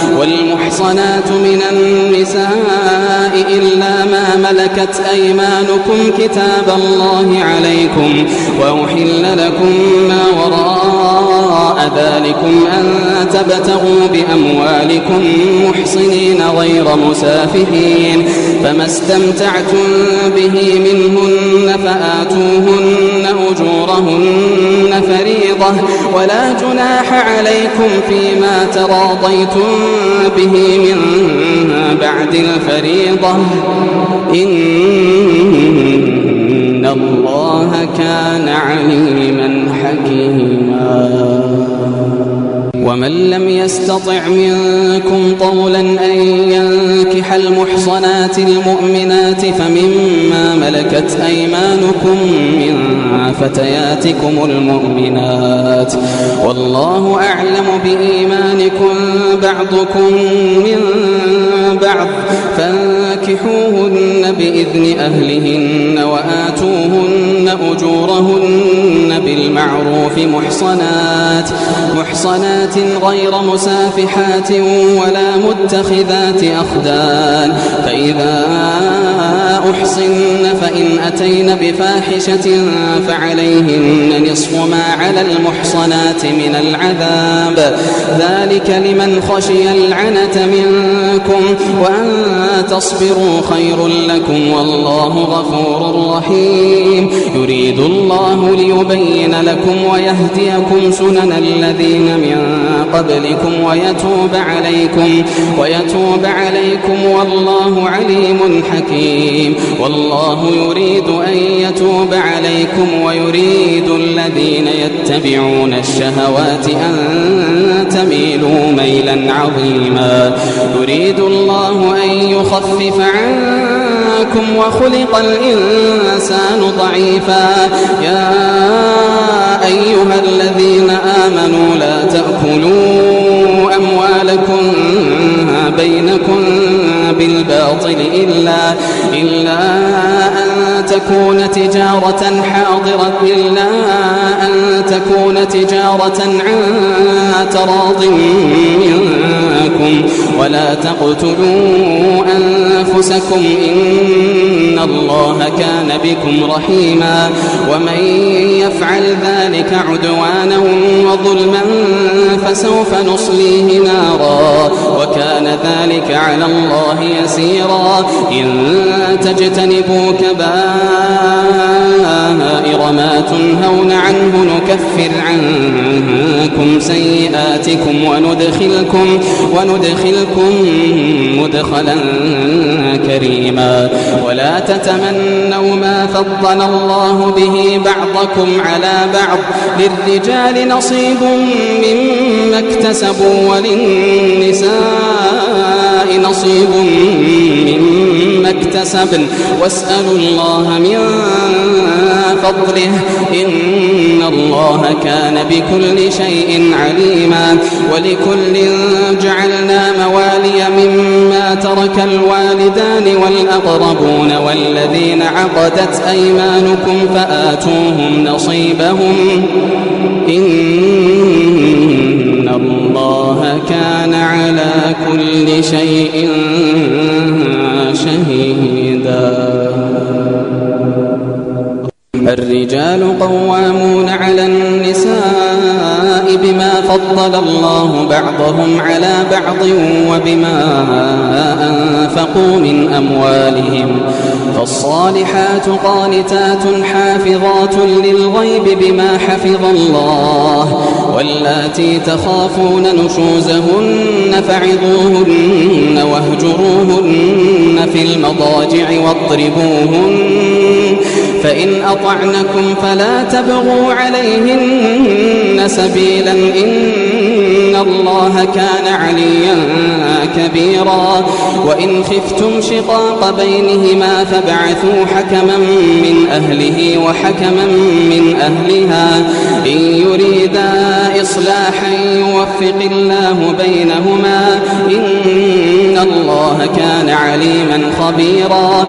والمحصنات من النساء إلا ما ملكت أيمانكم كتاب الله عليكم وأحل لكم ما وراء ذلكم أن تبتغوا بأموالكم محصنين غير مسافحين فما استمتعتم به منهن فآتوهن أجورهن فريضة ولا جناح عليكم فيما تراضيتم به من بعد الفريضة إن الله كان عليما حكيما ومن لم يستطع منكم طولا أن ينكح المحصنات المؤمنات فمما ملكت أيمانكم من فتياتكم المؤمنات والله أعلم بإيمانكم بعضكم من بعض فانكحوهن بإذن أهلهن وآتوهن أجورهن بالمعروف محصنات غير مسافحات ولا متخذات أخدان فإذا أحصن فإن أتين بفاحشة فعليهن نصف ما على المحصنات من العذاب ذلك لمن خشي العنة منكم وأن تصبروا خير لكم والله غفور رحيم يريد الله ليبين لكم ويهديكم سنن الذين من قبلكم ويتوب عليكم والله عليم حكيم والله يريد أن يتوب عليكم ويريد الذين يتبعون الشهوات أن تميلوا ميلا عظيما يريد الله أن يخفف عنكم وخلق الإنسان ضعيفا يا أيها الذين آمنوا لا تأكلوا أموالكم بينكم بالباطل إلا أن تكون تجارة عن تراض منكم ولا تقتلوا أنفسكم إن الله كان بكم رحيما ومن يفعل ذلك عدوانا وظلما فسوف نصليه نارا وكان ذلك على الله يسيرا إن تجتنبوا كبائر ما تنهون عنه نكفر عنكم سيئاتكم وندخلكم مدخلا كريما ولا تتمنوا ما فضل الله به بعضكم على بعض للرجال نصيب مما اكتسبوا وللنساء نصيب مما اكتسبن واسألوا الله من فضله إن الله كان بكل شيء عليما ولكل جعلنا موالي مما ترك الوالدان والأقربون والذين عقدت أيمانكم فآتوهم نصيبهم إن الله كان على كل شيء شهيدا الرجال قوامون على النساء بما فضل الله بعضهم على بعض وبما أنفقوا من أموالهم فالصالحات قانتات حافظات للغيب بما حفظ الله واللاتي تخافون نشوزهن فعظوهن واهجروهن في المضاجع واضربوهن فإن أطعنكم فلا تبغوا عليهن سبيلا إن الله كان عليا كبيرا وإن خفتم شقاق بينهما فابعثوا حكما من أهله وحكما من أهلها إن يريدا إصلاحا يوفق الله بينهما إن الله كان عليما خبيرا